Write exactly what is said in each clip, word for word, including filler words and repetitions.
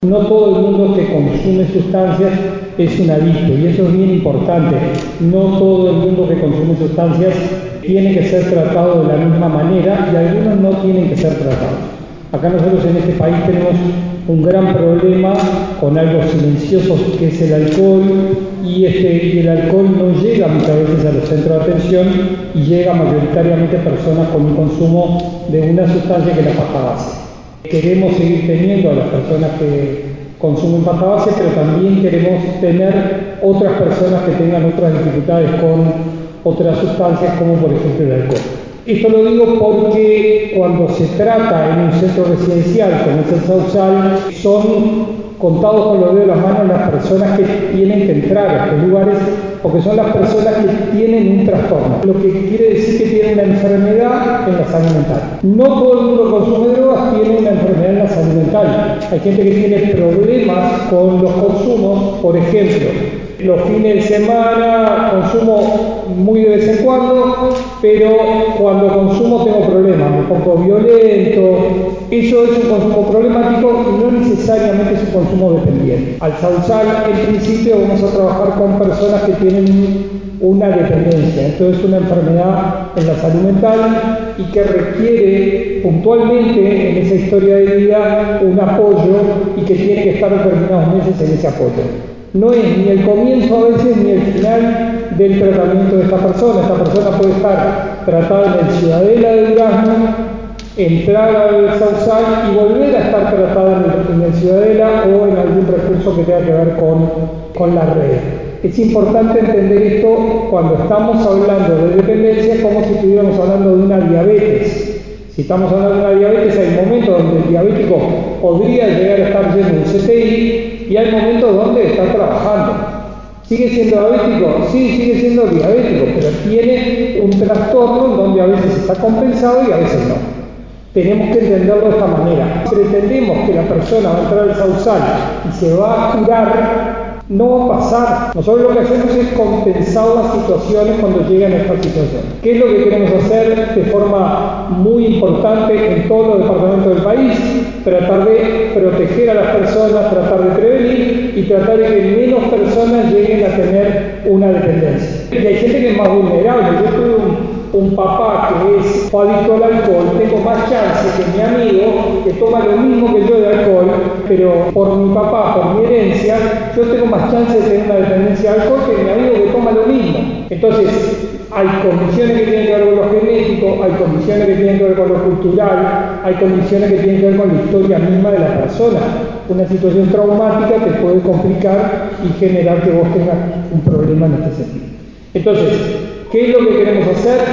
No todo el mundo que consume sustancias es un adicto, y eso es bien importante. No todo el mundo que consume sustancias tiene que ser tratado de la misma manera, y algunos no tienen que ser tratados. Acá nosotros en este país tenemos un gran problema con algo silencioso que es el alcohol, y, este, y el alcohol no llega muchas veces a los centros de atención y llega mayoritariamente a personas con un consumo de una sustancia que es la pasta base. Queremos seguir teniendo a las personas que consumen pasta base, pero también queremos tener otras personas que tengan otras dificultades con otras sustancias, como por ejemplo el alcohol. Esto lo digo porque cuando se trata en un centro residencial como es el Sausal, son contados con los dedos de las manos las personas que tienen que entrar a estos lugares, porque son las personas que tienen un trastorno, lo que quiere decir que tienen una enfermedad en la salud mental. No todo el mundo que consume drogas tiene una enfermedad en la salud mental. Hay gente que tiene problemas con los consumos, por ejemplo, los fines de semana consumo muy de vez en cuando, pero cuando consumo tengo problemas, me pongo violento. Eso es un consumo problemático y no necesariamente es un consumo dependiente. Al Sausal, en principio, vamos a trabajar con personas que tienen una dependencia, entonces una enfermedad en la salud mental y que requiere puntualmente en esa historia de vida un apoyo y que tiene que estar determinados meses en ese apoyo. No es ni el comienzo a veces ni el final del tratamiento de esta persona. Esta persona puede estar tratada en el Ciudadela de Durazno, entrar al Sausal y volver a estar tratada en el, en el Ciudadela o en algún recurso que tenga que ver con, con la red. Es importante entender esto cuando estamos hablando de dependencia como si estuviéramos hablando de una diabetes. Si estamos hablando de una diabetes, hay momentos donde el diabético podría llegar a estar yendo un C T I y hay momentos donde está trabajando. ¿Sigue siendo diabético? Sí, sigue siendo diabético, pero tiene un trastorno donde a veces está compensado y a veces no. Tenemos que entenderlo de esta manera. Pretendemos que la persona va a entrar al Sausal y se va a curar, no va a pasar. Nosotros lo que hacemos es compensar las situaciones cuando llegan a esta situación. ¿Qué es lo que queremos hacer de forma muy importante en todos los departamentos del país? Tratar de proteger a las personas, tratar de prevenir y tratar de que menos personas lleguen a tener una dependencia. Y hay gente que es más vulnerable. Yo tuve un, un papá que es adicto al alcohol, tengo más chance que mi amigo que toma lo mismo que yo de alcohol, pero por mi papá, por mi herencia, yo tengo más chance de tener una dependencia de alcohol que mi amigo que toma lo mismo. Entonces, hay condiciones que tienen que ver con lo genético, hay condiciones que tienen que ver con lo cultural, hay condiciones que tienen que ver con la historia misma de la persona. Una situación traumática te puede complicar y generar que vos tengas un problema en este sentido. Entonces, ¿qué es lo que queremos hacer?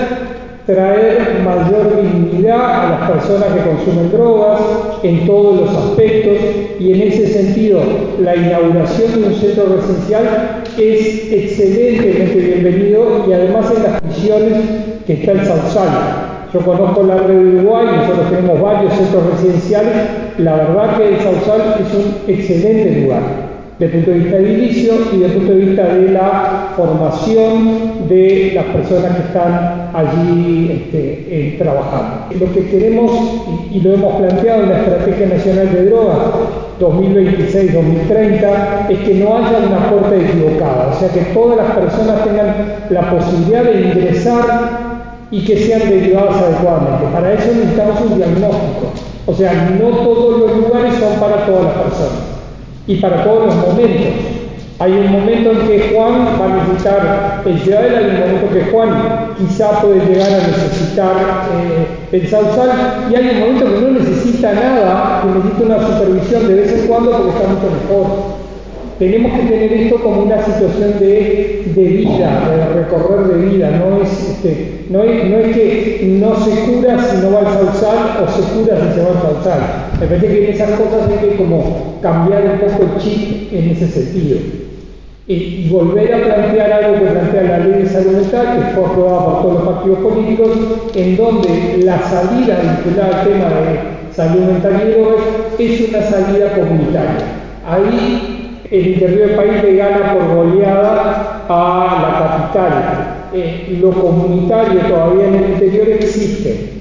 Traer mayor dignidad a las personas que consumen drogas en todos los aspectos, y en ese sentido la inauguración de un centro residencial es excelentemente bienvenido, y además en las prisiones que está el Sausal. Yo conozco la red de Uruguay, nosotros tenemos varios centros residenciales. La verdad que el Sausal es un excelente lugar desde el punto de vista edilicio y desde el punto de vista de la formación de las personas que están allí este, eh, trabajando. Lo que queremos, y, y lo hemos planteado en la Estrategia Nacional de Drogas dos mil veintiséis dos mil treinta, es que no haya una puerta equivocada, o sea, que todas las personas tengan la posibilidad de ingresar y que sean derivadas adecuadamente. Para eso necesitamos un diagnóstico, o sea, no todos los lugares son para todas las personas y para todos los momentos. Hay un momento en que Juan va a necesitar el Ciudadela, hay un momento que Juan quizá puede llegar a necesitar eh, el Sausal, y hay un momento que no necesita nada, que necesita una supervisión de vez en cuando porque está mucho mejor. Tenemos que tener esto como una situación de, de vida, de recorrer de vida. No es, este, no, es, no es que no se cura si no va al Sausal o se cura si se va al Sausal. Me parece que en esas cosas hay que como cambiar un poco el chip en ese sentido. Y, y volver a plantear algo que plantea la Ley de Salud Mental, que fue aprobada por todos los partidos políticos, en donde la salida vinculada al tema de salud mental y drogas es una salida comunitaria. Ahí el interior del país le gana por goleada a la capital. Eh, lo comunitario todavía en el interior existe.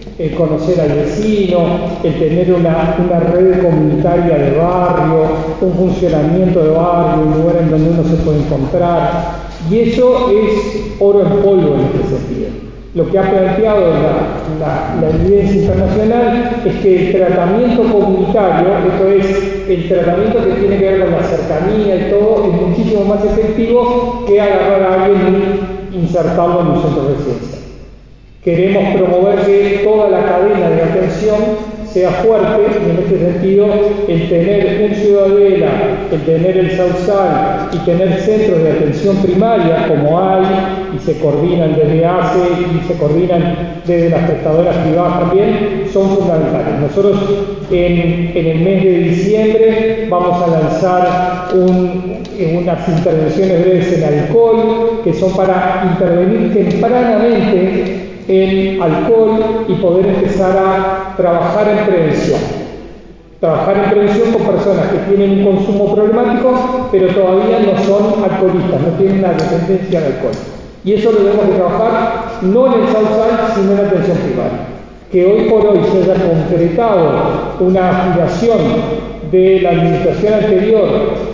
el conocer al vecino, el tener una, una red comunitaria de barrio, un funcionamiento de barrio, un lugar en donde uno se puede encontrar. Y eso es oro en polvo en este sentido. Lo que ha planteado la, la, la evidencia internacional es que el tratamiento comunitario, esto es, el tratamiento que tiene que ver con la cercanía y todo, es muchísimo más efectivo que agarrar a alguien y insertarlo en un centro de residencia. Queremos promover que toda la cadena de atención sea fuerte y en este sentido el tener un Ciudadela, el tener el Sausal y tener centros de atención primaria como hay y se coordinan desde A C E y se coordinan desde las prestadoras privadas también, son fundamentales. Nosotros en, en el mes de diciembre vamos a lanzar un, unas intervenciones breves en alcohol que son para intervenir tempranamente en alcohol y poder empezar a trabajar en prevención. Trabajar en prevención con personas que tienen un consumo problemático, pero todavía no son alcoholistas, no tienen una dependencia al alcohol. Y eso lo debemos de trabajar no en el Sausal, sino en la atención primaria. Que hoy por hoy se haya concretado una aspiración de la administración anterior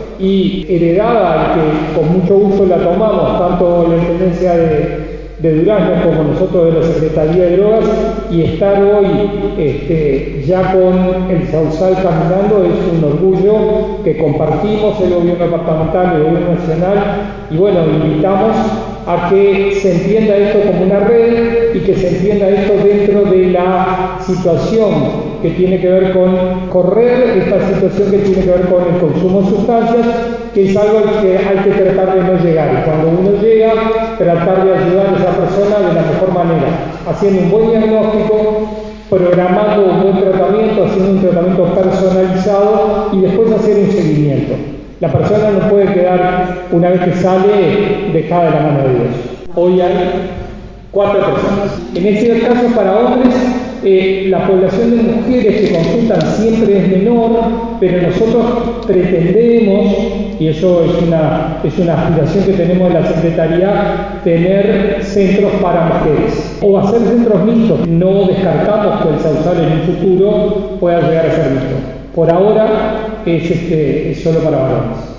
y heredada, que con mucho gusto la tomamos, tanto la Intendencia de de Durazno como nosotros de la Secretaría de Drogas, y estar hoy este, ya con el Sausal caminando es un orgullo que compartimos el gobierno departamental, el gobierno nacional, y bueno, invitamos a que se entienda esto como una red y que se entienda esto dentro de la situación que tiene que ver con correr esta situación que tiene que ver con el consumo de sustancias, que es algo que hay que tratar de no llegar. Y cuando uno llega, tratar de ayudar a esa persona de la mejor manera, haciendo un buen diagnóstico, programando un buen tratamiento, haciendo un tratamiento personalizado y después hacer un seguimiento. La persona no puede quedar, una vez que sale, dejada de la mano de Dios. Hoy hay cuatro personas. En este caso, para hombres, eh, la población de mujeres que consultan siempre es menor, pero nosotros pretendemos, y eso es una, es una aspiración que tenemos en la Secretaría, tener centros para mujeres o hacer centros mixtos. No descartamos que el Sausal en un futuro pueda llegar a ser mixto. Por ahora es, este, es solo para varones.